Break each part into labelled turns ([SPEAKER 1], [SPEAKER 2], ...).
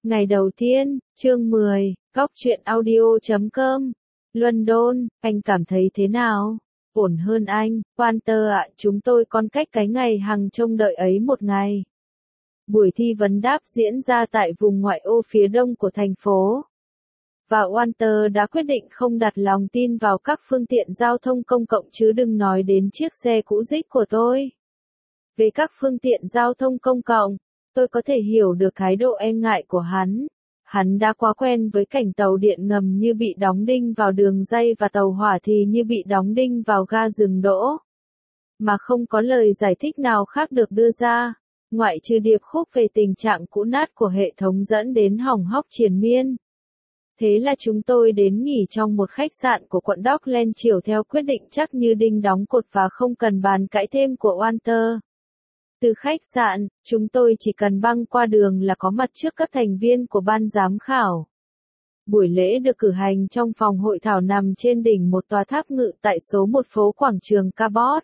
[SPEAKER 1] Ngày đầu tiên, chương 10, góc truyện audio.com, London, anh cảm thấy thế nào? Ổn hơn anh, Walter ạ, chúng tôi còn cách cái ngày hằng trông đợi ấy một ngày. Buổi thi vấn đáp diễn ra tại vùng ngoại ô phía đông của thành phố. Và Walter đã quyết định không đặt lòng tin vào các phương tiện giao thông công cộng chứ đừng nói đến chiếc xe cũ rích của tôi. Về các phương tiện giao thông công cộng, tôi có thể hiểu được thái độ e ngại của hắn. Hắn đã quá quen với cảnh tàu điện ngầm như bị đóng đinh vào đường ray và tàu hỏa thì như bị đóng đinh vào ga dừng đỗ. Mà không có lời giải thích nào khác được đưa ra, ngoại trừ điệp khúc về tình trạng cũ nát của hệ thống dẫn đến hỏng hóc triền miên. Thế là chúng tôi đến nghỉ trong một khách sạn của quận Dockland chiều theo quyết định chắc như đinh đóng cột và không cần bàn cãi thêm của Walter. Từ khách sạn, chúng tôi chỉ cần băng qua đường là có mặt trước các thành viên của ban giám khảo. Buổi lễ được cử hành trong phòng hội thảo nằm trên đỉnh một tòa tháp ngự tại số 1 phố quảng trường Cabot.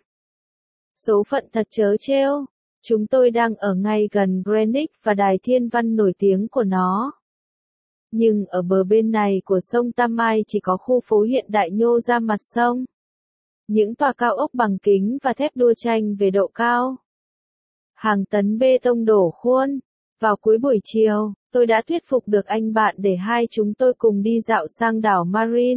[SPEAKER 1] Số phận thật trớ trêu, chúng tôi đang ở ngay gần Greenwich và đài thiên văn nổi tiếng của nó. Nhưng ở bờ bên này của sông Tamai chỉ có khu phố hiện đại nhô ra mặt sông. Những tòa cao ốc bằng kính và thép đua tranh về độ cao. Hàng tấn bê tông đổ khuôn. Vào cuối buổi chiều, tôi đã thuyết phục được anh bạn để hai chúng tôi cùng đi dạo sang đảo Marine.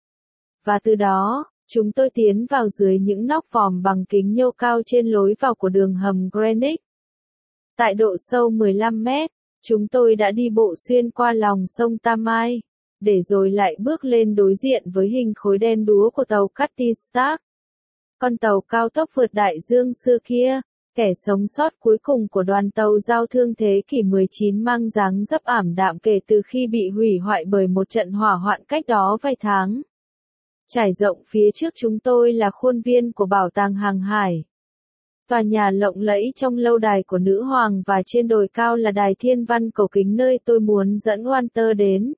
[SPEAKER 1] Và từ đó, chúng tôi tiến vào dưới những nóc vòm bằng kính nhô cao trên lối vào của đường hầm Greenwich. Tại độ sâu 15 mét, chúng tôi đã đi bộ xuyên qua lòng sông Tamai, để rồi lại bước lên đối diện với hình khối đen đúa của tàu Cutty Stark. Con tàu cao tốc vượt đại dương xưa kia, kẻ sống sót cuối cùng của đoàn tàu giao thương thế kỷ 19 mang dáng dấp ảm đạm kể từ khi bị hủy hoại bởi một trận hỏa hoạn cách đó vài tháng. Trải rộng phía trước chúng tôi là khuôn viên của Bảo tàng Hàng hải. Tòa nhà lộng lẫy trong lâu đài của nữ hoàng và trên đồi cao là đài thiên văn cổ kính nơi tôi muốn dẫn Walter đến.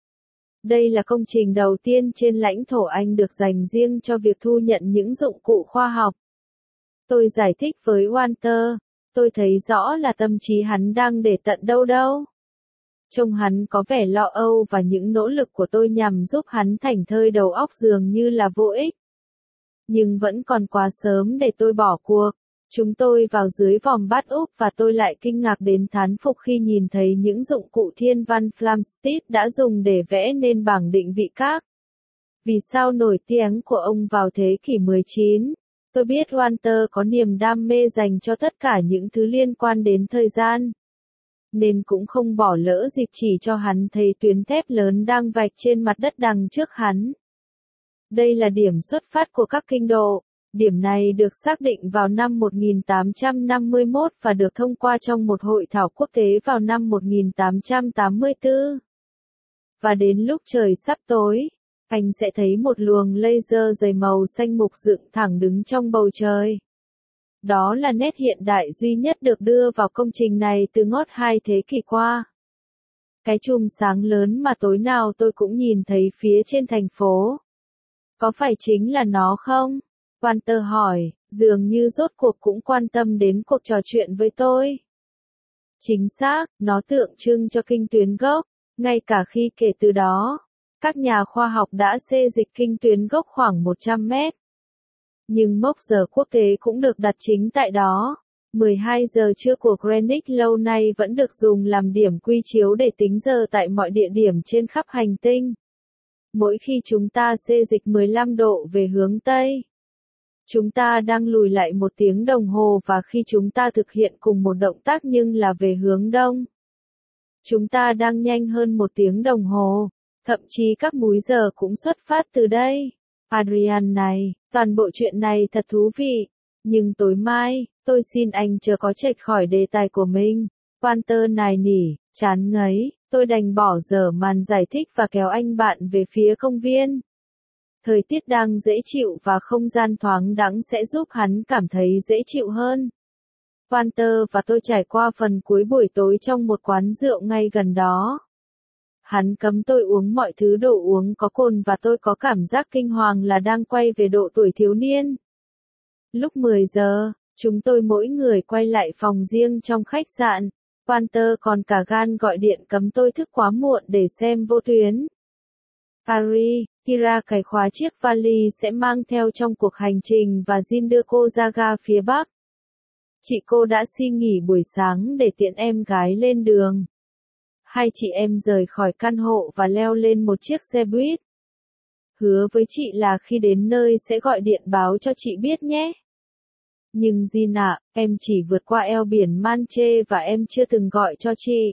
[SPEAKER 1] Đây là công trình đầu tiên trên lãnh thổ Anh được dành riêng cho việc thu nhận những dụng cụ khoa học. Tôi giải thích với Walter, tôi thấy rõ là tâm trí hắn đang để tận đâu đâu. Trông hắn có vẻ lo âu và những nỗ lực của tôi nhằm giúp hắn thảnh thơi đầu óc dường như là vô ích. Nhưng vẫn còn quá sớm để tôi bỏ cuộc. Chúng tôi vào dưới vòm bát úp và tôi lại kinh ngạc đến thán phục khi nhìn thấy những dụng cụ thiên văn Flamsteed đã dùng để vẽ nên bảng định vị các vì sao nổi tiếng của ông vào thế kỷ 19. Tôi biết Walter có niềm đam mê dành cho tất cả những thứ liên quan đến thời gian. Nên cũng không bỏ lỡ dịp chỉ cho hắn thấy tuyến thép lớn đang vạch trên mặt đất đằng trước hắn. Đây là điểm xuất phát của các kinh độ. Điểm này được xác định vào năm 1851 và được thông qua trong một hội thảo quốc tế vào năm 1884. Và đến lúc trời sắp tối, anh sẽ thấy một luồng laser dày màu xanh mục dựng thẳng đứng trong bầu trời. Đó là nét hiện đại duy nhất được đưa vào công trình này từ ngót 2 thế kỷ qua. Cái chùm sáng lớn mà tối nào tôi cũng nhìn thấy phía trên thành phố. Có phải chính là nó không? Walter hỏi, dường như rốt cuộc cũng quan tâm đến cuộc trò chuyện với tôi. Chính xác, nó tượng trưng cho kinh tuyến gốc, ngay cả khi kể từ đó, các nhà khoa học đã xê dịch kinh tuyến gốc khoảng 100 mét. Nhưng mốc giờ quốc tế cũng được đặt chính tại đó. 12 giờ trưa của Greenwich lâu nay vẫn được dùng làm điểm quy chiếu để tính giờ tại mọi địa điểm trên khắp hành tinh. Mỗi khi chúng ta xê dịch 15 độ về hướng Tây, chúng ta đang lùi lại 1 tiếng đồng hồ và khi chúng ta thực hiện cùng một động tác nhưng là về hướng Đông, chúng ta đang nhanh hơn 1 tiếng đồng hồ. Thậm chí các múi giờ cũng xuất phát từ đây. Adrian này, toàn bộ chuyện này thật thú vị. Nhưng tối mai, tôi xin anh chớ có chệch khỏi đề tài của mình. Walter nài nỉ, chán ngấy, tôi đành bỏ dở màn giải thích và kéo anh bạn về phía công viên. Thời tiết đang dễ chịu và không gian thoáng đãng sẽ giúp hắn cảm thấy dễ chịu hơn. Walter và tôi trải qua phần cuối buổi tối trong một quán rượu ngay gần đó. Hắn cấm tôi uống mọi thứ đồ uống có cồn và tôi có cảm giác kinh hoàng là đang quay về độ tuổi thiếu niên. Lúc 10 giờ, chúng tôi mỗi người quay lại phòng riêng trong khách sạn. Walter còn cả gan gọi điện cấm tôi thức quá muộn để xem vô tuyến. Paris, Kira cài khóa chiếc vali sẽ mang theo trong cuộc hành trình và Jin đưa cô ra ga phía Bắc. Chị cô đã xin nghỉ buổi sáng để tiễn em gái lên đường. Hai chị em rời khỏi căn hộ và leo lên một chiếc xe buýt. Hứa với chị là khi đến nơi sẽ gọi điện báo cho chị biết nhé. Nhưng Jin ạ, em chỉ vượt qua eo biển Manche và em chưa từng gọi cho chị.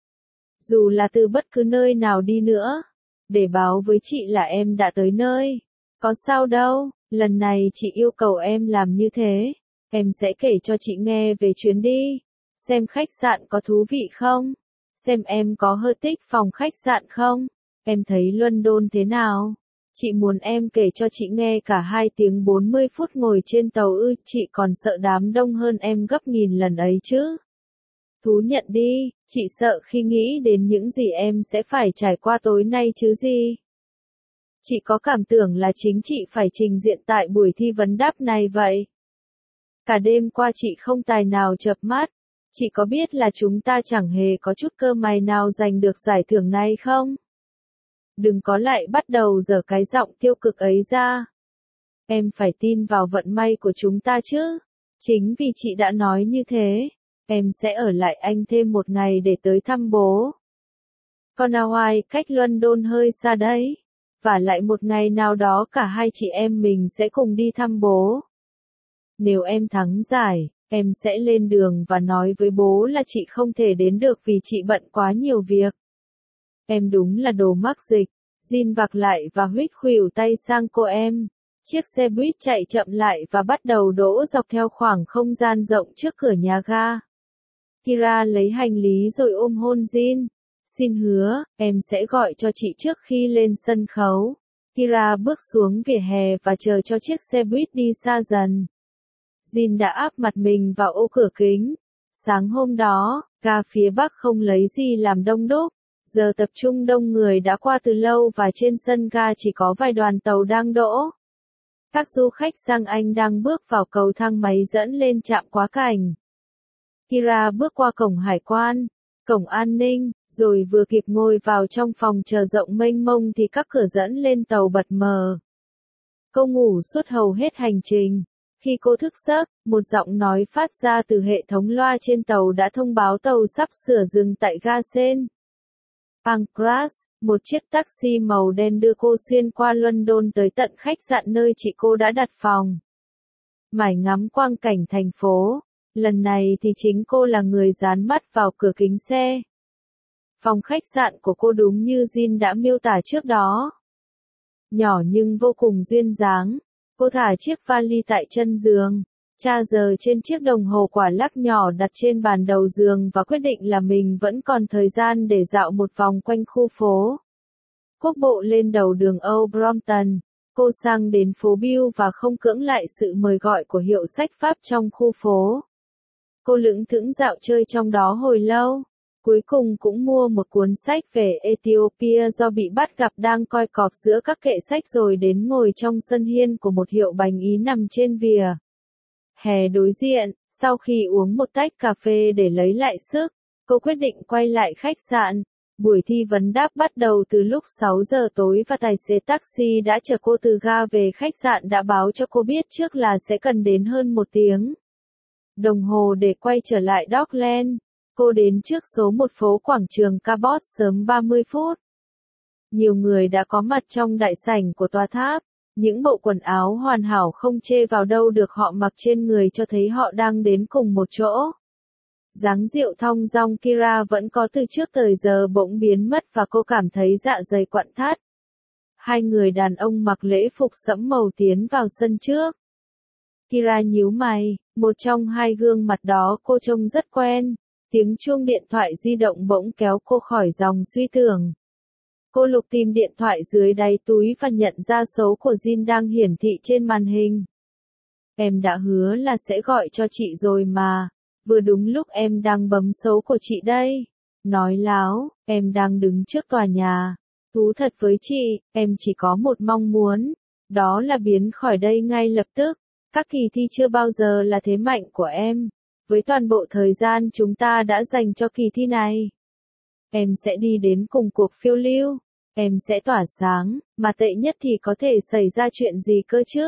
[SPEAKER 1] Dù là từ bất cứ nơi nào đi nữa. Để báo với chị là em đã tới nơi. Có sao đâu, lần này chị yêu cầu em làm như thế. Em sẽ kể cho chị nghe về chuyến đi. Xem khách sạn có thú vị không? Xem em có hơi thích phòng khách sạn không? Em thấy London thế nào? Chị muốn em kể cho chị nghe cả 2 tiếng 40 phút ngồi trên tàu ư, chị còn sợ đám đông hơn em gấp nghìn lần ấy chứ. Thú nhận đi, chị sợ khi nghĩ đến những gì em sẽ phải trải qua tối nay chứ gì. Chị có cảm tưởng là chính chị phải trình diện tại buổi thi vấn đáp này vậy. Cả đêm qua chị không tài nào chợp mắt. Chị có biết là chúng ta chẳng hề có chút cơ may nào giành được giải thưởng này không? Đừng có lại bắt đầu giở cái giọng tiêu cực ấy ra. Em phải tin vào vận may của chúng ta chứ. Chính vì chị đã nói như thế, em sẽ ở lại Anh thêm một ngày để tới thăm bố. Con Hawaii cách London hơi xa đấy. Và lại một ngày nào đó cả hai chị em mình sẽ cùng đi thăm bố. Nếu em thắng giải, em sẽ lên đường và nói với bố là chị không thể đến được vì chị bận quá nhiều việc. Em đúng là đồ mắc dịch. Jin vạc lại và huýt khuỷu tay sang cô em. Chiếc xe buýt chạy chậm lại và bắt đầu đỗ dọc theo khoảng không gian rộng trước cửa nhà ga. Kira lấy hành lý rồi ôm hôn Jin. Xin hứa, em sẽ gọi cho chị trước khi lên sân khấu. Kira bước xuống vỉa hè và chờ cho chiếc xe buýt đi xa dần. Jin đã áp mặt mình vào ô cửa kính. Sáng hôm đó, ga phía Bắc không lấy gì làm đông đúc. Giờ tập trung đông người đã qua từ lâu và trên sân ga chỉ có vài đoàn tàu đang đỗ. Các du khách sang Anh đang bước vào cầu thang máy dẫn lên trạm quá cảnh. Kira bước qua cổng hải quan, cổng an ninh, rồi vừa kịp ngồi vào trong phòng chờ rộng mênh mông thì các cửa dẫn lên tàu bật mở. Cô ngủ suốt hầu hết hành trình. Khi cô thức giấc, một giọng nói phát ra từ hệ thống loa trên tàu đã thông báo tàu sắp sửa dừng tại ga Sen. Pancras, một chiếc taxi màu đen đưa cô xuyên qua London tới tận khách sạn nơi chị cô đã đặt phòng. Mải ngắm quang cảnh thành phố, lần này thì chính cô là người dán mắt vào cửa kính xe. Phòng khách sạn của cô đúng như Jin đã miêu tả trước đó. Nhỏ nhưng vô cùng duyên dáng. Cô thả chiếc vali tại chân giường, tra giờ trên chiếc đồng hồ quả lắc nhỏ đặt trên bàn đầu giường và quyết định là mình vẫn còn thời gian để dạo một vòng quanh khu phố. Quốc bộ lên đầu đường Old Brompton, cô sang đến phố Bill và không cưỡng lại sự mời gọi của hiệu sách Pháp trong khu phố. Cô lững thững dạo chơi trong đó hồi lâu. Cuối cùng cũng mua một cuốn sách về Ethiopia do bị bắt gặp đang coi cọp giữa các kệ sách rồi đến ngồi trong sân hiên của một hiệu bánh Ý nằm trên vỉa hè đối diện. Sau khi uống một tách cà phê để lấy lại sức, cô quyết định quay lại khách sạn. Buổi thi vấn đáp bắt đầu từ lúc 6 giờ tối và tài xế taxi đã chở cô từ ga về khách sạn đã báo cho cô biết trước là sẽ cần đến hơn 1 tiếng đồng hồ để quay trở lại Dockland. Cô đến trước số 1 phố quảng trường Cabot sớm 30 phút. Nhiều người đã có mặt trong đại sảnh của tòa tháp. Những bộ quần áo hoàn hảo không chê vào đâu được họ mặc trên người cho thấy họ đang đến cùng một chỗ. Dáng điệu thong dong Kira vẫn có từ trước tới giờ bỗng biến mất và cô cảm thấy dạ dày quặn thắt. Hai người đàn ông mặc lễ phục sẫm màu tiến vào sân trước. Kira nhíu mày, một trong hai gương mặt đó cô trông rất quen. Tiếng chuông điện thoại di động bỗng kéo cô khỏi dòng suy tưởng. Cô lục tìm điện thoại dưới đáy túi và nhận ra số của Jin đang hiển thị trên màn hình. Em đã hứa là sẽ gọi cho chị rồi mà. Vừa đúng lúc em đang bấm số của chị đây. Nói láo, em đang đứng trước tòa nhà. Thú thật với chị, em chỉ có một mong muốn. Đó là biến khỏi đây ngay lập tức. Các kỳ thi chưa bao giờ là thế mạnh của em. với toàn bộ thời gian chúng ta đã dành cho kỳ thi này. Em sẽ đi đến cùng cuộc phiêu lưu, em sẽ tỏa sáng, mà tệ nhất thì có thể xảy ra chuyện gì cơ chứ?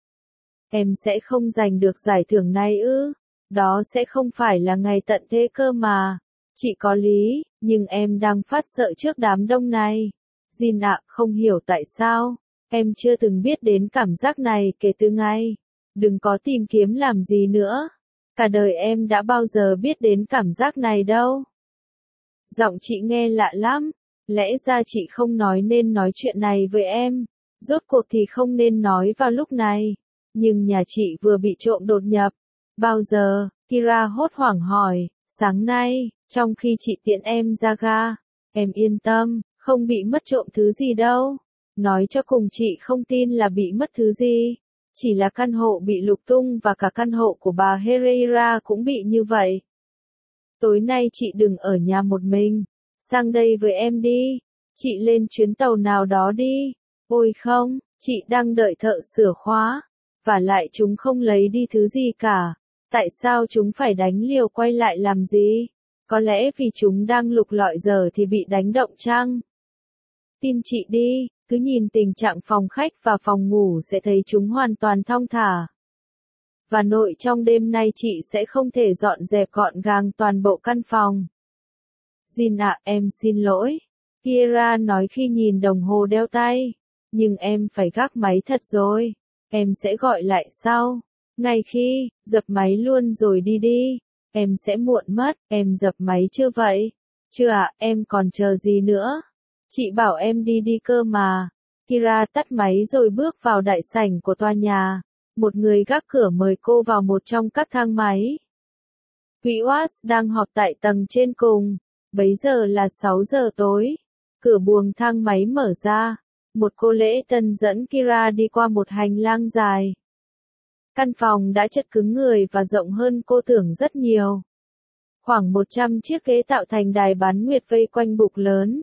[SPEAKER 1] Em sẽ không giành được giải thưởng này ư? Đó sẽ không phải là ngày tận thế cơ mà. Chị có lý, nhưng em đang phát sợ trước đám đông này. Jin ạ, không hiểu tại sao. Em chưa từng biết đến cảm giác này kể từ ngày. Đừng có tìm kiếm làm gì nữa. Cả đời em đã bao giờ biết đến cảm giác này đâu. Giọng chị nghe lạ lắm. Lẽ ra chị không nên nói chuyện này với em. Rốt cuộc thì không nên nói vào lúc này. Nhưng nhà chị vừa bị trộm đột nhập. Bao giờ? Kira hốt hoảng hỏi. Sáng nay, trong khi chị tiễn em ra ga. Em yên tâm, không bị mất trộm thứ gì đâu. Nói cho cùng chị không tin là bị mất thứ gì. Chỉ là căn hộ bị lục tung và cả căn hộ của bà Herrera cũng bị như vậy. Tối nay chị đừng ở nhà một mình. Sang đây với em đi. Chị lên chuyến tàu nào đó đi. Ôi không, chị đang đợi thợ sửa khóa. Và lại chúng không lấy đi thứ gì cả. Tại sao chúng phải đánh liều quay lại làm gì? Có lẽ vì chúng đang lục lọi giờ thì bị đánh động chăng? Tin chị đi, cứ nhìn tình trạng phòng khách và phòng ngủ sẽ thấy chúng hoàn toàn thong thả. Và nội trong đêm nay chị sẽ không thể dọn dẹp gọn gàng toàn bộ căn phòng. Jin ạ, em xin lỗi. Kira nói khi nhìn đồng hồ đeo tay. Nhưng em phải gác máy thật rồi. Em sẽ gọi lại sau. Ngay khi, dập máy luôn rồi đi đi. Em sẽ muộn mất, em dập máy chưa vậy? Chưa ạ, em còn chờ gì nữa? Chị bảo em đi đi cơ mà. Kira tắt máy rồi bước vào đại sảnh của tòa nhà. Một người gác cửa mời cô vào một trong các thang máy. Quỹ Watts đang họp tại tầng trên cùng. Bấy giờ là 6 giờ tối. Cửa buồng thang máy mở ra. Một cô lễ tân dẫn Kira đi qua một hành lang dài. Căn phòng đã chật cứng người và rộng hơn cô tưởng rất nhiều. Khoảng 100 chiếc ghế tạo thành đài bán nguyệt vây quanh bục lớn.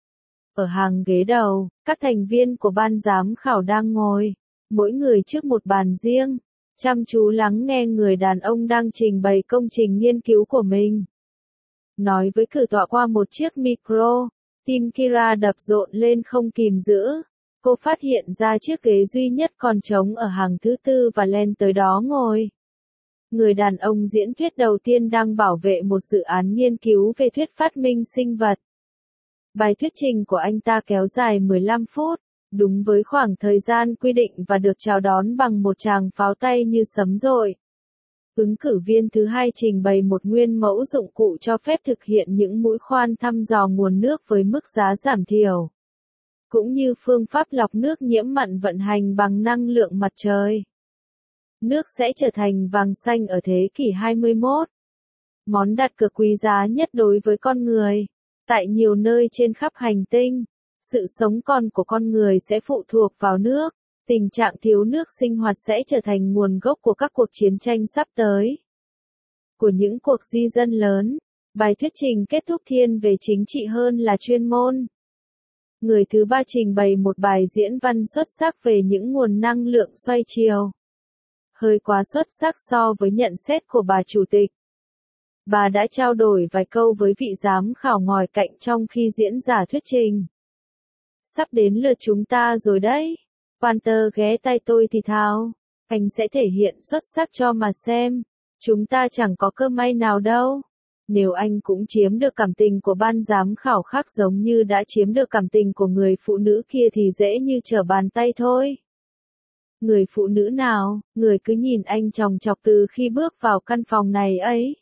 [SPEAKER 1] Ở hàng ghế đầu, các thành viên của ban giám khảo đang ngồi, mỗi người trước một bàn riêng, chăm chú lắng nghe người đàn ông đang trình bày công trình nghiên cứu của mình. Nói với cử tọa qua một chiếc micro, tim Kira đập rộn lên không kìm giữ. Cô phát hiện ra chiếc ghế duy nhất còn trống ở hàng thứ tư và len tới đó ngồi. Người đàn ông diễn thuyết đầu tiên đang bảo vệ một dự án nghiên cứu về thuyết phát minh sinh vật. Bài thuyết trình của anh ta kéo dài 15 phút, đúng với khoảng thời gian quy định và được chào đón bằng một tràng pháo tay như sấm dội. Ứng cử viên thứ hai trình bày một nguyên mẫu dụng cụ cho phép thực hiện những mũi khoan thăm dò nguồn nước với mức giá giảm thiểu, cũng như phương pháp lọc nước nhiễm mặn vận hành bằng năng lượng mặt trời. Nước sẽ trở thành vàng xanh ở thế kỷ 21. Món đặt cược quý giá nhất đối với con người. Tại nhiều nơi trên khắp hành tinh, sự sống còn của con người sẽ phụ thuộc vào nước. Tình trạng thiếu nước sinh hoạt sẽ trở thành nguồn gốc của các cuộc chiến tranh sắp tới. Của những cuộc di dân lớn, bài thuyết trình kết thúc thiên về chính trị hơn là chuyên môn. Người thứ ba trình bày một bài diễn văn xuất sắc về những nguồn năng lượng xoay chiều. Hơi quá xuất sắc so với nhận xét của bà chủ tịch. Bà đã trao đổi vài câu với vị giám khảo ngồi cạnh trong khi diễn giả thuyết trình. Sắp đến lượt chúng ta rồi đấy. Walter ghé tay tôi thì thào. Anh sẽ thể hiện xuất sắc cho mà xem. Chúng ta chẳng có cơ may nào đâu. Nếu anh cũng chiếm được cảm tình của ban giám khảo khác giống như đã chiếm được cảm tình của người phụ nữ kia thì dễ như trở bàn tay thôi. Người phụ nữ nào, người cứ nhìn anh chòng chọc từ khi bước vào căn phòng này ấy.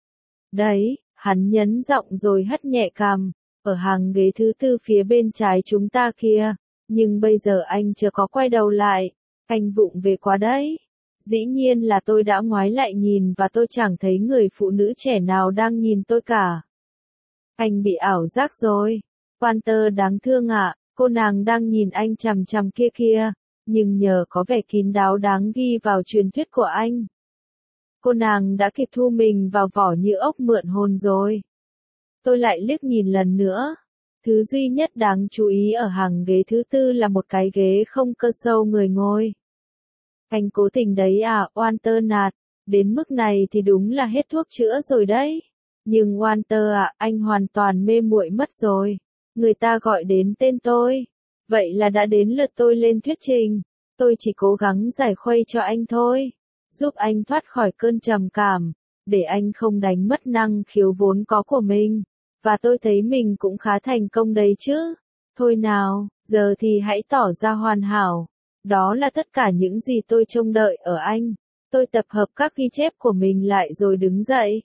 [SPEAKER 1] Đấy, hắn nhấn giọng rồi hất nhẹ cằm, ở hàng ghế thứ tư phía bên trái chúng ta kia, nhưng bây giờ anh chưa có quay đầu lại, anh vụng về quá đấy. Dĩ nhiên là tôi đã ngoái lại nhìn và tôi chẳng thấy người phụ nữ trẻ nào đang nhìn tôi cả. Anh bị ảo giác rồi. Walter đáng thương ạ, cô nàng đang nhìn anh chằm chằm kia kia, nhưng nhờ có vẻ kín đáo đáng ghi vào truyền thuyết của anh. Cô nàng đã kịp thu mình vào vỏ như ốc mượn hồn rồi. Tôi lại liếc nhìn lần nữa. Thứ duy nhất đáng chú ý ở hàng ghế thứ tư là một cái ghế không cơ sâu người ngồi. Anh cố tình đấy à, Walter nạt. Đến mức này thì đúng là hết thuốc chữa rồi đấy. Nhưng Walter ạ, anh hoàn toàn mê muội mất rồi. Người ta gọi đến tên tôi. Vậy là đã đến lượt tôi lên thuyết trình. Tôi chỉ cố gắng giải khuây cho anh thôi. Giúp anh thoát khỏi cơn trầm cảm. Để anh không đánh mất năng khiếu vốn có của mình. Và tôi thấy mình cũng khá thành công đấy chứ. Thôi nào, giờ thì hãy tỏ ra hoàn hảo. Đó là tất cả những gì tôi trông đợi ở anh. Tôi tập hợp các ghi chép của mình lại rồi đứng dậy.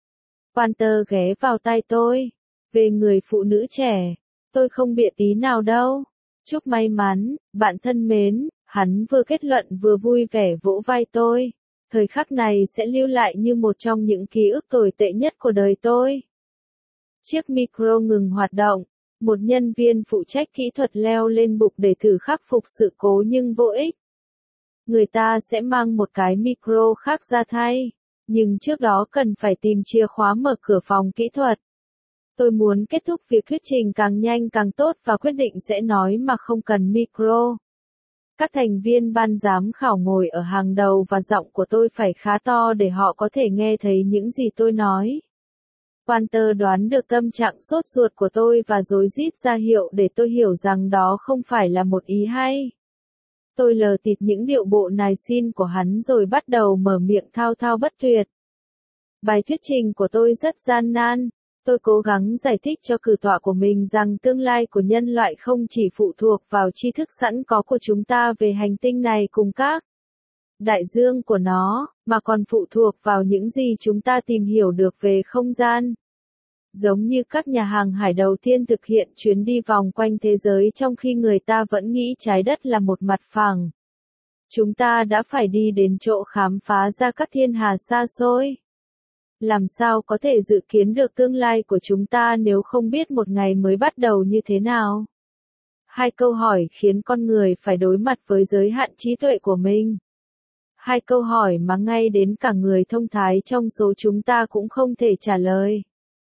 [SPEAKER 1] Walter ghé vào tai tôi. Về người phụ nữ trẻ, tôi không bịa tí nào đâu. Chúc may mắn, bạn thân mến, hắn vừa kết luận vừa vui vẻ vỗ vai tôi. Thời khắc này sẽ lưu lại như một trong những ký ức tồi tệ nhất của đời tôi. Chiếc micro ngừng hoạt động. Một nhân viên phụ trách kỹ thuật leo lên bục để thử khắc phục sự cố nhưng vô ích. Người ta sẽ mang một cái micro khác ra thay. Nhưng trước đó cần phải tìm chìa khóa mở cửa phòng kỹ thuật. Tôi muốn kết thúc việc thuyết trình càng nhanh càng tốt và quyết định sẽ nói mà không cần micro. Các thành viên ban giám khảo ngồi ở hàng đầu và giọng của tôi phải khá to để họ có thể nghe thấy những gì tôi nói. Walter đoán được tâm trạng sốt ruột của tôi và rối rít ra hiệu để tôi hiểu rằng đó không phải là một ý hay. Tôi lờ tịt những điệu bộ nài xin của hắn rồi bắt đầu mở miệng thao thao bất tuyệt. Bài thuyết trình của tôi rất gian nan. Tôi cố gắng giải thích cho cử tọa của mình rằng tương lai của nhân loại không chỉ phụ thuộc vào tri thức sẵn có của chúng ta về hành tinh này cùng các đại dương của nó, mà còn phụ thuộc vào những gì chúng ta tìm hiểu được về không gian. Giống như các nhà hàng hải đầu tiên thực hiện chuyến đi vòng quanh thế giới trong khi người ta vẫn nghĩ trái đất là một mặt phẳng. Chúng ta đã phải đi đến chỗ khám phá ra các thiên hà xa xôi. Làm sao có thể dự kiến được tương lai của chúng ta nếu không biết một ngày mới bắt đầu như thế nào? Hai câu hỏi khiến con người phải đối mặt với giới hạn trí tuệ của mình. Hai câu hỏi mà ngay đến cả người thông thái trong số chúng ta cũng không thể trả lời.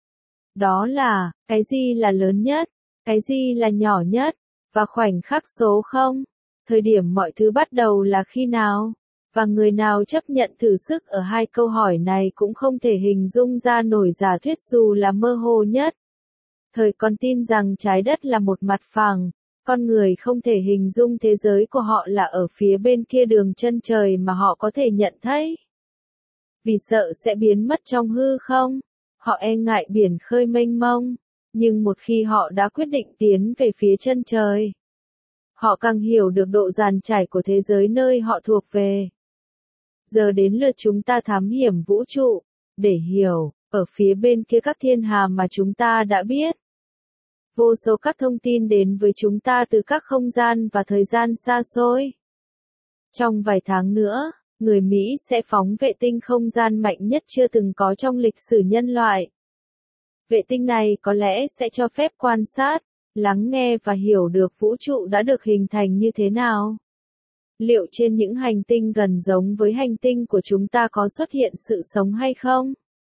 [SPEAKER 1] Đó là, cái gì là lớn nhất, cái gì là nhỏ nhất, và khoảnh khắc số không? Thời điểm mọi thứ bắt đầu là khi nào? Và người nào chấp nhận thử sức ở hai câu hỏi này cũng không thể hình dung ra nổi giả thuyết dù là mơ hồ nhất. Thời còn tin rằng trái đất là một mặt phẳng, con người không thể hình dung thế giới của họ là ở phía bên kia đường chân trời mà họ có thể nhận thấy. Vì sợ sẽ biến mất trong hư không, họ e ngại biển khơi mênh mông, nhưng một khi họ đã quyết định tiến về phía chân trời, họ càng hiểu được độ dàn trải của thế giới nơi họ thuộc về. Giờ đến lượt chúng ta thám hiểm vũ trụ, để hiểu, ở phía bên kia các thiên hà mà chúng ta đã biết. Vô số các thông tin đến với chúng ta từ các không gian và thời gian xa xôi. Trong vài tháng nữa, người Mỹ sẽ phóng vệ tinh không gian mạnh nhất chưa từng có trong lịch sử nhân loại. Vệ tinh này có lẽ sẽ cho phép quan sát, lắng nghe và hiểu được vũ trụ đã được hình thành như thế nào. Liệu trên những hành tinh gần giống với hành tinh của chúng ta có xuất hiện sự sống hay không?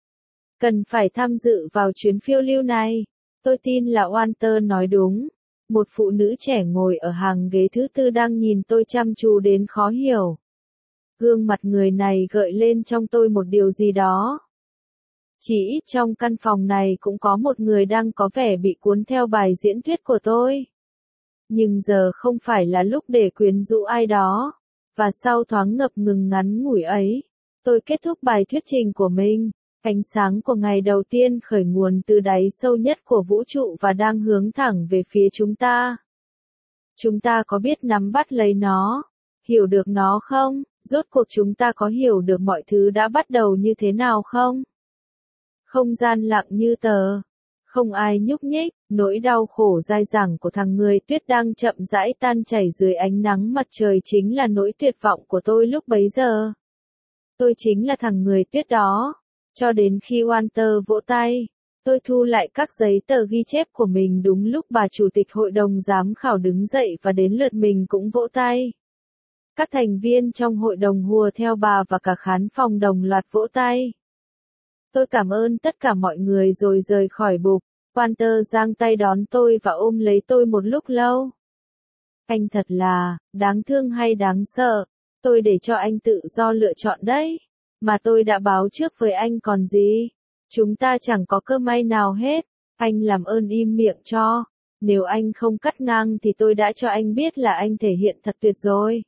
[SPEAKER 1] Cần phải tham dự vào chuyến phiêu lưu này. Tôi tin là Walter nói đúng. Một phụ nữ trẻ ngồi ở hàng ghế thứ tư đang nhìn tôi chăm chú đến khó hiểu. Gương mặt người này gợi lên trong tôi một điều gì đó. Chỉ ít trong căn phòng này cũng có một người đang có vẻ bị cuốn theo bài diễn thuyết của tôi. Nhưng giờ không phải là lúc để quyến rũ ai đó. Và sau thoáng ngập ngừng ngắn ngủi ấy, tôi kết thúc bài thuyết trình của mình. Ánh sáng của ngày đầu tiên khởi nguồn từ đáy sâu nhất của vũ trụ và đang hướng thẳng về phía chúng ta. Chúng ta có biết nắm bắt lấy nó, hiểu được nó không? Rốt cuộc chúng ta có hiểu được mọi thứ đã bắt đầu như thế nào không? Không gian lặng như tờ. Không ai nhúc nhích, nỗi đau khổ dai dẳng của thằng người tuyết đang chậm rãi tan chảy dưới ánh nắng mặt trời chính là nỗi tuyệt vọng của tôi lúc bấy giờ. Tôi chính là thằng người tuyết đó. Cho đến khi Walter vỗ tay, tôi thu lại các giấy tờ ghi chép của mình đúng lúc bà chủ tịch hội đồng giám khảo đứng dậy và đến lượt mình cũng vỗ tay. Các thành viên trong hội đồng hùa theo bà và cả khán phòng đồng loạt vỗ tay. Tôi cảm ơn tất cả mọi người rồi rời khỏi bục. Walter giang tay đón tôi và ôm lấy tôi một lúc lâu. Anh thật là, đáng thương hay đáng sợ, tôi để cho anh tự do lựa chọn đấy. Mà tôi đã báo trước với anh còn gì. Chúng ta chẳng có cơ may nào hết. Anh làm ơn im miệng cho. Nếu anh không cắt ngang thì tôi đã cho anh biết là anh thể hiện thật tuyệt rồi.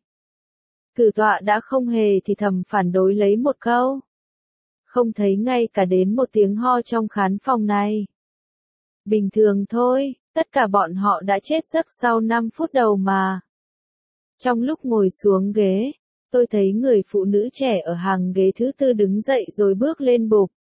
[SPEAKER 1] Cử tọa đã không hề thì thầm phản đối lấy một câu. Không thấy ngay cả đến một tiếng ho trong khán phòng này. Bình thường thôi, tất cả bọn họ đã chết giấc sau 5 phút đầu mà. Trong lúc ngồi xuống ghế, tôi thấy người phụ nữ trẻ ở hàng ghế thứ tư đứng dậy rồi bước lên bục.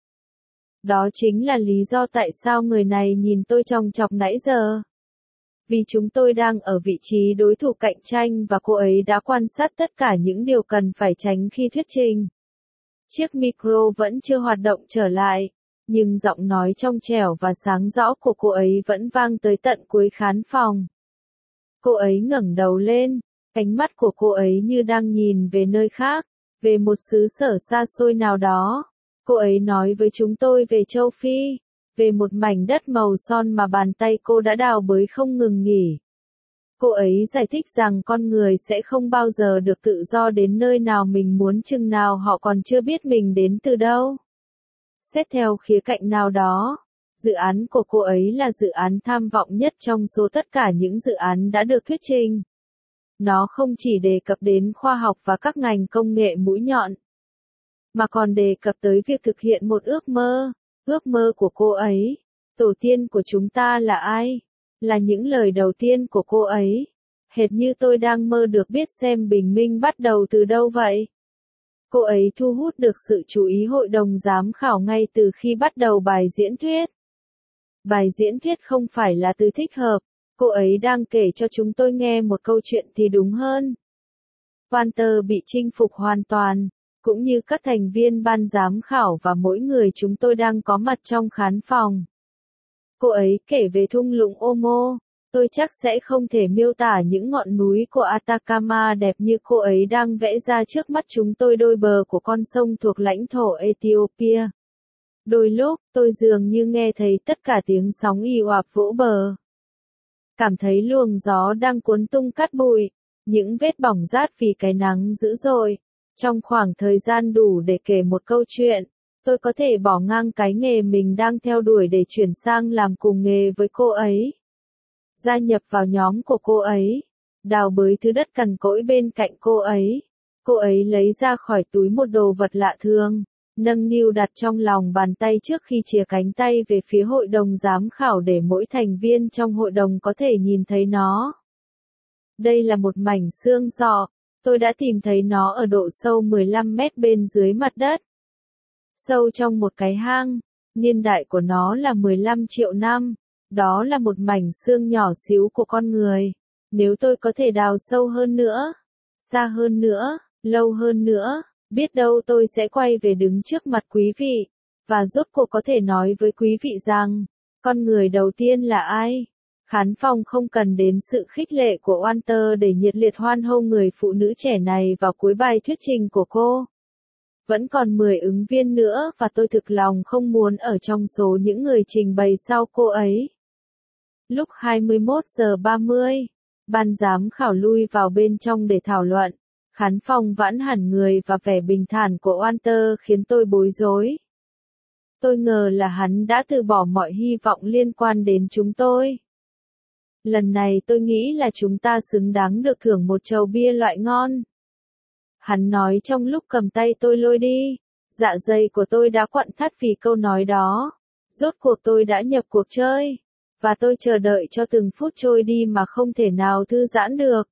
[SPEAKER 1] Đó chính là lý do tại sao người này nhìn tôi chòng chọc nãy giờ. Vì chúng tôi đang ở vị trí đối thủ cạnh tranh và cô ấy đã quan sát tất cả những điều cần phải tránh khi thuyết trình. Chiếc micro vẫn chưa hoạt động trở lại, nhưng giọng nói trong trẻo và sáng rõ của cô ấy vẫn vang tới tận cuối khán phòng. Cô ấy ngẩng đầu lên, ánh mắt của cô ấy như đang nhìn về nơi khác, về một xứ sở xa xôi nào đó. Cô ấy nói với chúng tôi về châu Phi, về một mảnh đất màu son mà bàn tay cô đã đào bới không ngừng nghỉ. Cô ấy giải thích rằng con người sẽ không bao giờ được tự do đến nơi nào mình muốn chừng nào họ còn chưa biết mình đến từ đâu. Xét theo khía cạnh nào đó, dự án của cô ấy là dự án tham vọng nhất trong số tất cả những dự án đã được thuyết trình. Nó không chỉ đề cập đến khoa học và các ngành công nghệ mũi nhọn, mà còn đề cập tới việc thực hiện một ước mơ của cô ấy. Tổ tiên của chúng ta là ai? Là những lời đầu tiên của cô ấy. Hệt như tôi đang mơ được biết xem bình minh bắt đầu từ đâu vậy. Cô ấy thu hút được sự chú ý hội đồng giám khảo ngay từ khi bắt đầu bài diễn thuyết. Bài diễn thuyết không phải là từ thích hợp, cô ấy đang kể cho chúng tôi nghe một câu chuyện thì đúng hơn. Walter bị chinh phục hoàn toàn, cũng như các thành viên ban giám khảo và mỗi người chúng tôi đang có mặt trong khán phòng. Cô ấy kể về thung lũng Omo. Tôi chắc sẽ không thể miêu tả những ngọn núi của Atacama đẹp như cô ấy đang vẽ ra trước mắt chúng tôi đôi bờ của con sông thuộc lãnh thổ Ethiopia. Đôi lúc, tôi dường như nghe thấy tất cả tiếng sóng ì oạp vỗ bờ. Cảm thấy luồng gió đang cuốn tung cát bụi, những vết bỏng rát vì cái nắng dữ dội. Trong khoảng thời gian đủ để kể một câu chuyện, tôi có thể bỏ ngang cái nghề mình đang theo đuổi để chuyển sang làm cùng nghề với cô ấy. Gia nhập vào nhóm của cô ấy, đào bới thứ đất cằn cỗi bên cạnh cô ấy. Cô ấy lấy ra khỏi túi một đồ vật lạ thường, nâng niu đặt trong lòng bàn tay trước khi chìa cánh tay về phía hội đồng giám khảo để mỗi thành viên trong hội đồng có thể nhìn thấy nó. Đây là một mảnh xương sọ, tôi đã tìm thấy nó ở độ sâu 15 mét bên dưới mặt đất. Sâu trong một cái hang, niên đại của nó là 15 triệu năm. Đó là một mảnh xương nhỏ xíu của con người. Nếu tôi có thể đào sâu hơn nữa, xa hơn nữa, lâu hơn nữa, biết đâu tôi sẽ quay về đứng trước mặt quý vị, và rốt cuộc có thể nói với quý vị rằng, con người đầu tiên là ai? Khán phòng không cần đến sự khích lệ của Walter để nhiệt liệt hoan hô người phụ nữ trẻ này vào cuối bài thuyết trình của cô. Vẫn còn 10 ứng viên nữa và tôi thực lòng không muốn ở trong số những người trình bày sau cô ấy. Lúc 21 giờ 30, ban giám khảo lui vào bên trong để thảo luận. Khán phòng vãn hẳn người và vẻ bình thản của Walter khiến tôi bối rối. Tôi ngờ là hắn đã từ bỏ mọi hy vọng liên quan đến chúng tôi. Lần này tôi nghĩ là chúng ta xứng đáng được thưởng một chầu bia loại ngon. Hắn nói trong lúc cầm tay tôi lôi đi. Dạ dày của tôi đã quặn thắt vì câu nói đó. Rốt cuộc tôi đã nhập cuộc chơi. Và tôi chờ đợi cho từng phút trôi đi mà không thể nào thư giãn được.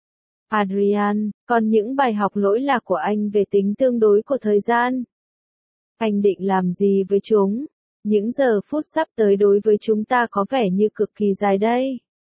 [SPEAKER 1] Adrian, còn những bài học lỗi lạc của anh về tính tương đối của thời gian. Anh định làm gì với chúng? Những giờ phút sắp tới đối với chúng ta có vẻ như cực kỳ dài đây.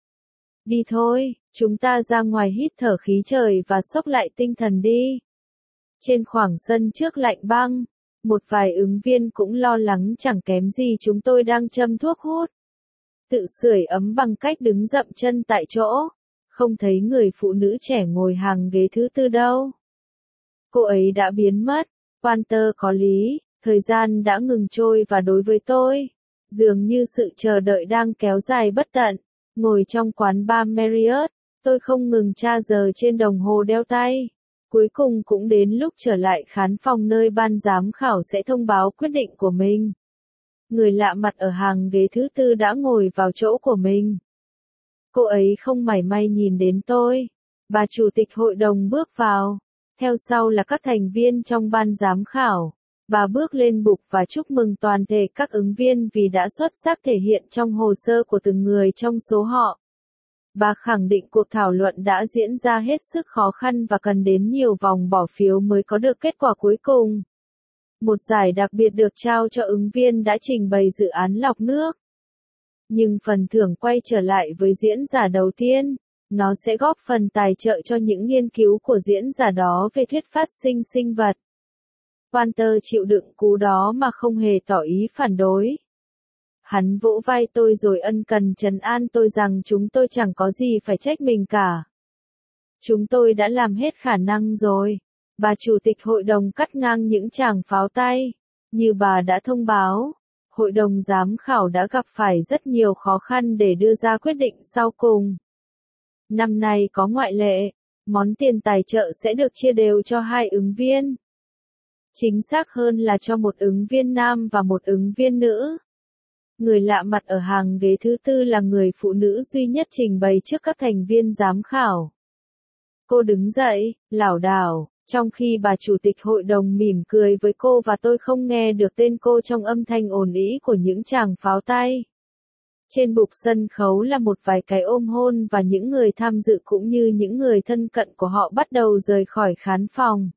[SPEAKER 1] Đi thôi, chúng ta ra ngoài hít thở khí trời và xốc lại tinh thần đi. Trên khoảng sân trước lạnh băng, một vài ứng viên cũng lo lắng chẳng kém gì chúng tôi đang châm thuốc hút. Tự sưởi ấm bằng cách đứng dậm chân tại chỗ. Không thấy người phụ nữ trẻ ngồi hàng ghế thứ tư đâu. Cô ấy đã biến mất. Walter có lý, thời gian đã ngừng trôi và đối với tôi, dường như sự chờ đợi đang kéo dài bất tận. Ngồi trong quán bar Marriott, tôi không ngừng tra giờ trên đồng hồ đeo tay. Cuối cùng cũng đến lúc trở lại khán phòng nơi ban giám khảo sẽ thông báo quyết định của mình. Người lạ mặt ở hàng ghế thứ tư đã ngồi vào chỗ của mình. Cô ấy không mảy may nhìn đến tôi. Bà chủ tịch hội đồng bước vào. Theo sau là các thành viên trong ban giám khảo. Bà bước lên bục và chúc mừng toàn thể các ứng viên vì đã xuất sắc thể hiện trong hồ sơ của từng người trong số họ. Bà khẳng định cuộc thảo luận đã diễn ra hết sức khó khăn và cần đến nhiều vòng bỏ phiếu mới có được kết quả cuối cùng. Một giải đặc biệt được trao cho ứng viên đã trình bày dự án lọc nước. Nhưng phần thưởng quay trở lại với diễn giả đầu tiên. Nó sẽ góp phần tài trợ cho những nghiên cứu của diễn giả đó về thuyết phát sinh sinh vật. Walter chịu đựng cú đó mà không hề tỏ ý phản đối. Hắn vỗ vai tôi rồi ân cần trấn an tôi rằng chúng tôi chẳng có gì phải trách mình cả. Chúng tôi đã làm hết khả năng rồi. Bà chủ tịch hội đồng cắt ngang những tràng pháo tay. Như bà đã thông báo, hội đồng giám khảo đã gặp phải rất nhiều khó khăn để đưa ra quyết định sau cùng. Năm nay có ngoại lệ, món tiền tài trợ sẽ được chia đều cho 2 ứng viên. Chính xác hơn là cho một ứng viên nam và một ứng viên nữ. Người lạ mặt ở hàng ghế thứ tư là người phụ nữ duy nhất trình bày trước các thành viên giám khảo. Cô đứng dậy, lảo đảo, trong khi bà chủ tịch hội đồng mỉm cười với cô và tôi không nghe được tên cô trong âm thanh ồn ĩ của những tràng pháo tay. Trên bục sân khấu là một vài cái ôm hôn và những người tham dự cũng như những người thân cận của họ bắt đầu rời khỏi khán phòng.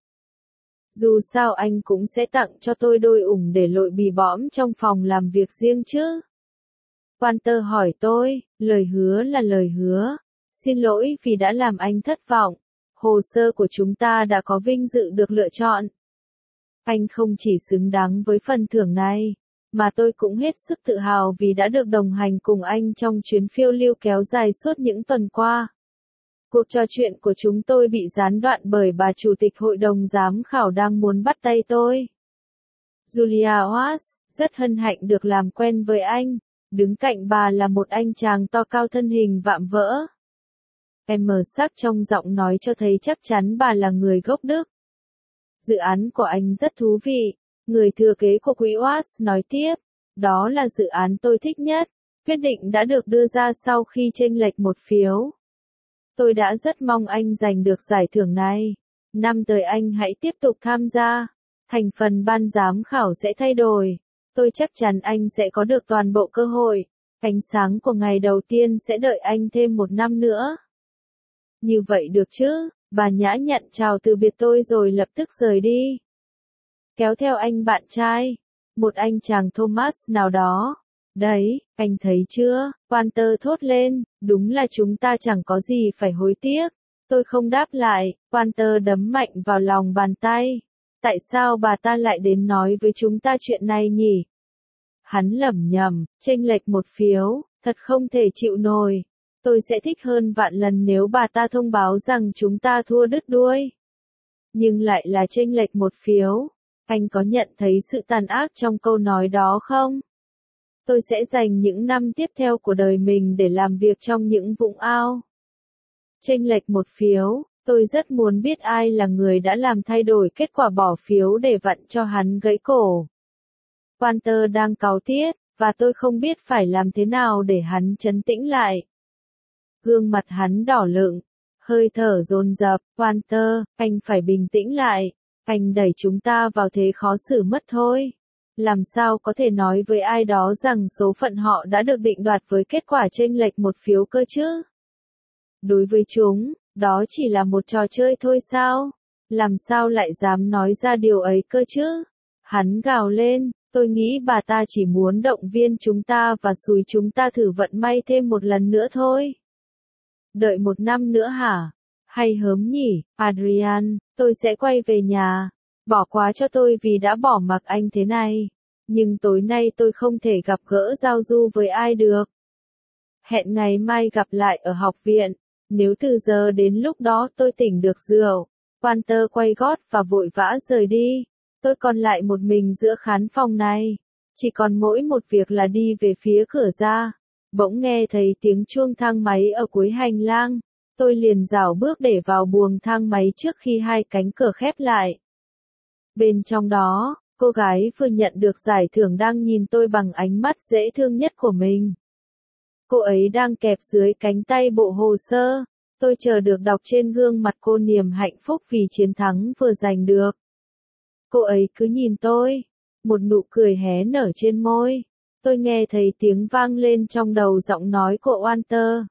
[SPEAKER 1] Dù sao anh cũng sẽ tặng cho tôi đôi ủng để lội bì bõm trong phòng làm việc riêng chứ. Walter hỏi tôi, lời hứa là lời hứa. Xin lỗi vì đã làm anh thất vọng. Hồ sơ của chúng ta đã có vinh dự được lựa chọn. Anh không chỉ xứng đáng với phần thưởng này, mà tôi cũng hết sức tự hào vì đã được đồng hành cùng anh trong chuyến phiêu lưu kéo dài suốt những tuần qua. Cuộc trò chuyện của chúng tôi bị gián đoạn bởi bà chủ tịch hội đồng giám khảo đang muốn bắt tay tôi. Julia Watts, rất hân hạnh được làm quen với anh. Đứng cạnh bà là một anh chàng to cao thân hình vạm vỡ. Em mờ sắc trong giọng nói cho thấy chắc chắn bà là người gốc Đức. Dự án của anh rất thú vị. Người thừa kế của quỹ Watts nói tiếp. Đó là dự án tôi thích nhất. Quyết định đã được đưa ra sau khi chênh lệch một phiếu. Tôi đã rất mong anh giành được giải thưởng này. Năm tới anh hãy tiếp tục tham gia. Thành phần ban giám khảo sẽ thay đổi. Tôi chắc chắn anh sẽ có được toàn bộ cơ hội. Ánh sáng của ngày đầu tiên sẽ đợi anh thêm 1 năm nữa. Như vậy được chứ? Bà nhã nhặn chào từ biệt tôi rồi lập tức rời đi. Kéo theo anh bạn trai. Một anh chàng Thomas nào đó. Đấy, anh thấy chưa? Walter thốt lên, đúng là chúng ta chẳng có gì phải hối tiếc. Tôi không đáp lại, Walter đấm mạnh vào lòng bàn tay. Tại sao bà ta lại đến nói với chúng ta chuyện này nhỉ? Hắn lẩm nhẩm, chênh lệch một phiếu, thật không thể chịu nổi. Tôi sẽ thích hơn vạn lần nếu bà ta thông báo rằng chúng ta thua đứt đuôi. Nhưng lại là chênh lệch một phiếu. Anh có nhận thấy sự tàn ác trong câu nói đó không? Tôi sẽ dành những năm tiếp theo của đời mình để làm việc trong những vũng ao. Chênh lệch một phiếu, tôi rất muốn biết ai là người đã làm thay đổi kết quả bỏ phiếu để vặn cho hắn gãy cổ. Walter đang cáu tiết, và tôi không biết phải làm thế nào để hắn trấn tĩnh lại. Gương mặt hắn đỏ lựng, hơi thở dồn dập. Walter, anh phải bình tĩnh lại. Anh đẩy chúng ta vào thế khó xử mất thôi. Làm sao có thể nói với ai đó rằng số phận họ đã được định đoạt với kết quả chênh lệch một phiếu cơ chứ? Đối với chúng, đó chỉ là một trò chơi thôi sao? Làm sao lại dám nói ra điều ấy cơ chứ? Hắn gào lên, tôi nghĩ bà ta chỉ muốn động viên chúng ta và xúi chúng ta thử vận may thêm một lần nữa thôi. Đợi 1 năm nữa hả? Hay hớm nhỉ, Adrian, tôi sẽ quay về nhà. Bỏ qua cho tôi vì đã bỏ mặc anh thế này. Nhưng tối nay tôi không thể gặp gỡ giao du với ai được. Hẹn ngày mai gặp lại ở học viện. Nếu từ giờ đến lúc đó tôi tỉnh được rượu. Walter quay gót và vội vã rời đi. Tôi còn lại một mình giữa khán phòng này. Chỉ còn mỗi một việc là đi về phía cửa ra. Bỗng nghe thấy tiếng chuông thang máy ở cuối hành lang. Tôi liền rảo bước để vào buồng thang máy trước khi hai cánh cửa khép lại. Bên trong đó, cô gái vừa nhận được giải thưởng đang nhìn tôi bằng ánh mắt dễ thương nhất của mình. Cô ấy đang kẹp dưới cánh tay bộ hồ sơ. Tôi chờ được đọc trên gương mặt cô niềm hạnh phúc vì chiến thắng vừa giành được. Cô ấy cứ nhìn tôi, một nụ cười hé nở trên môi. Tôi nghe thấy tiếng vang lên trong đầu giọng nói của Walter.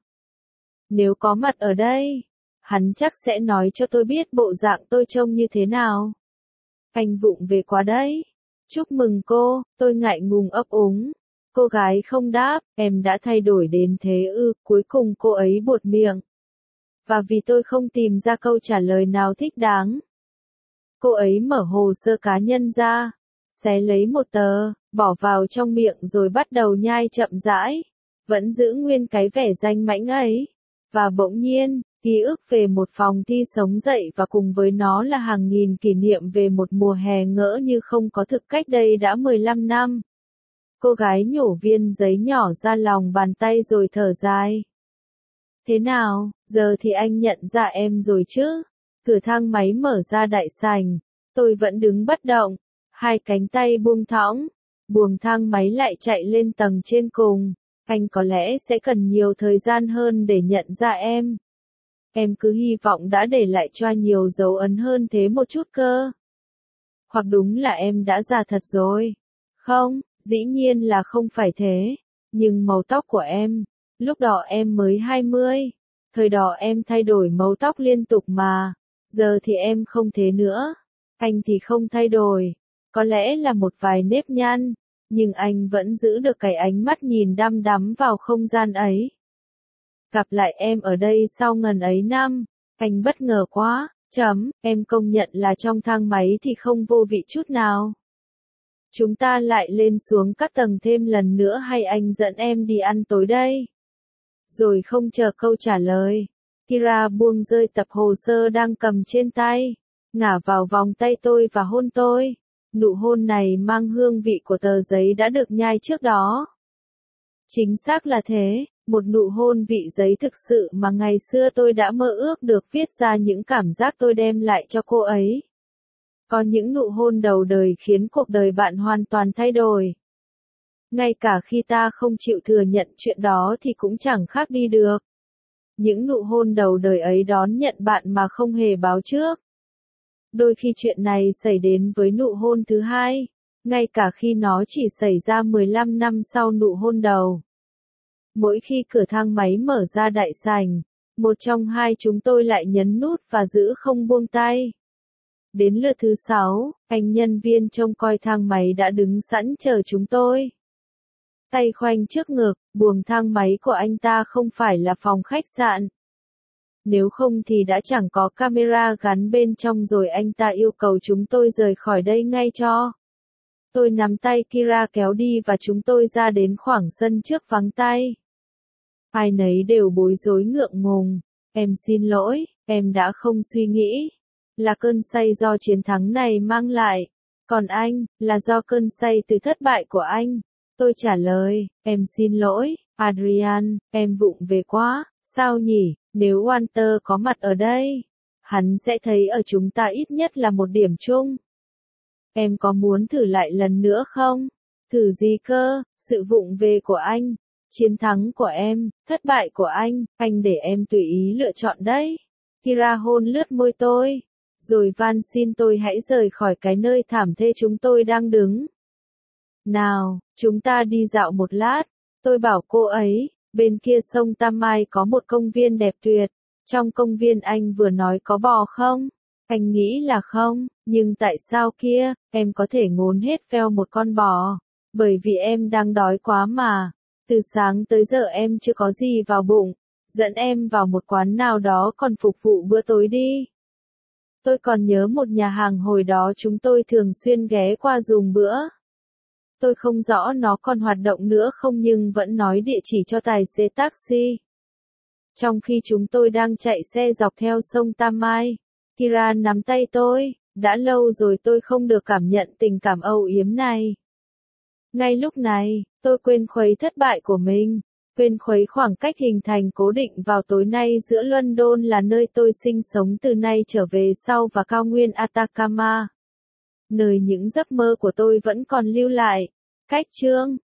[SPEAKER 1] Nếu có mặt ở đây, hắn chắc sẽ nói cho tôi biết bộ dạng tôi trông như thế nào. Anh vụng về quá đấy. Chúc mừng cô, tôi ngại ngùng ấp úng. Cô gái không đáp, em đã thay đổi đến thế ư, cuối cùng cô ấy buột miệng. Và vì tôi không tìm ra câu trả lời nào thích đáng. Cô ấy mở hồ sơ cá nhân ra, xé lấy một tờ, bỏ vào trong miệng rồi bắt đầu nhai chậm rãi, vẫn giữ nguyên cái vẻ danh mãnh ấy. Và bỗng nhiên, ký ức về một phòng thi sống dậy và cùng với nó là hàng nghìn kỷ niệm về một mùa hè ngỡ như không có thực cách đây đã 15 năm. Cô gái nhổ viên giấy nhỏ ra lòng bàn tay rồi thở dài. Thế nào, giờ thì anh nhận ra em rồi chứ? Cửa thang máy mở ra đại sảnh. Tôi vẫn đứng bất động, hai cánh tay buông thõng. Buồng thang máy lại chạy lên tầng trên cùng. Anh có lẽ sẽ cần nhiều thời gian hơn để nhận ra em. Em cứ hy vọng đã để lại cho nhiều dấu ấn hơn thế một chút cơ. Hoặc đúng là em đã già thật rồi. Không, dĩ nhiên là không phải thế. Nhưng màu tóc của em, lúc đó em mới 20. Thời đó em thay đổi màu tóc liên tục mà. Giờ thì em không thế nữa. Anh thì không thay đổi. Có lẽ là một vài nếp nhăn. Nhưng anh vẫn giữ được cái ánh mắt nhìn đăm đắm vào không gian ấy. Gặp lại em ở đây sau ngần ấy năm. Anh bất ngờ quá. Em công nhận là trong thang máy thì không vô vị chút nào. Chúng ta lại lên xuống các tầng thêm lần nữa hay anh dẫn em đi ăn tối đây? Rồi không chờ câu trả lời. Kira buông rơi tập hồ sơ đang cầm trên tay. Ngả vào vòng tay tôi và hôn tôi. Nụ hôn này mang hương vị của tờ giấy đã được nhai trước đó. Chính xác là thế, một nụ hôn vị giấy thực sự mà ngày xưa tôi đã mơ ước được viết ra những cảm giác tôi đem lại cho cô ấy. Có những nụ hôn đầu đời khiến cuộc đời bạn hoàn toàn thay đổi. Ngay cả khi ta không chịu thừa nhận chuyện đó thì cũng chẳng khác đi được. Những nụ hôn đầu đời ấy đón nhận bạn mà không hề báo trước. Đôi khi chuyện này xảy đến với nụ hôn thứ hai, ngay cả khi nó chỉ xảy ra 15 năm sau nụ hôn đầu. Mỗi khi cửa thang máy mở ra đại sảnh, một trong hai chúng tôi lại nhấn nút và giữ không buông tay. Đến lượt thứ 6, anh nhân viên trông coi thang máy đã đứng sẵn chờ chúng tôi. Tay khoanh trước ngực, buồng thang máy của anh ta không phải là phòng khách sạn. Nếu không thì đã chẳng có camera gắn bên trong rồi anh ta yêu cầu chúng tôi rời khỏi đây ngay cho. Tôi nắm tay Kira kéo đi và chúng tôi ra đến khoảng sân trước vắng tay. Ai nấy đều bối rối ngượng ngùng. Em xin lỗi, em đã không suy nghĩ. Là cơn say do chiến thắng này mang lại. Còn anh, là do cơn say từ thất bại của anh. Tôi trả lời, em xin lỗi, Adrian, em vụng về quá. Sao nhỉ, nếu Walter có mặt ở đây, hắn sẽ thấy ở chúng ta ít nhất là một điểm chung. Em có muốn thử lại lần nữa không? Thử gì cơ? Sự vụng về của anh, chiến thắng của em, thất bại của anh để em tùy ý lựa chọn đấy. Kira hôn lướt môi tôi, rồi van xin tôi hãy rời khỏi cái nơi thảm thê chúng tôi đang đứng. Nào, chúng ta đi dạo một lát, tôi bảo cô ấy. Bên kia sông Tam Mai có một công viên đẹp tuyệt. Trong công viên anh vừa nói có bò không? Anh nghĩ là không, nhưng tại sao kia, em có thể ngốn hết veo một con bò. Bởi vì em đang đói quá mà. Từ sáng tới giờ em chưa có gì vào bụng. Dẫn em vào một quán nào đó còn phục vụ bữa tối đi. Tôi còn nhớ một nhà hàng hồi đó chúng tôi thường xuyên ghé qua dùng bữa. Tôi không rõ nó còn hoạt động nữa không nhưng vẫn nói địa chỉ cho tài xế taxi. Trong khi chúng tôi đang chạy xe dọc theo sông Tam Mai, Kira nắm tay tôi, đã lâu rồi tôi không được cảm nhận tình cảm âu yếm này. Ngay lúc này, tôi quên khuấy thất bại của mình. Quên khuấy khoảng cách hình thành cố định vào tối nay giữa London là nơi tôi sinh sống từ nay trở về sau và cao nguyên Atacama, nơi những giấc mơ của tôi vẫn còn lưu lại. Cách chương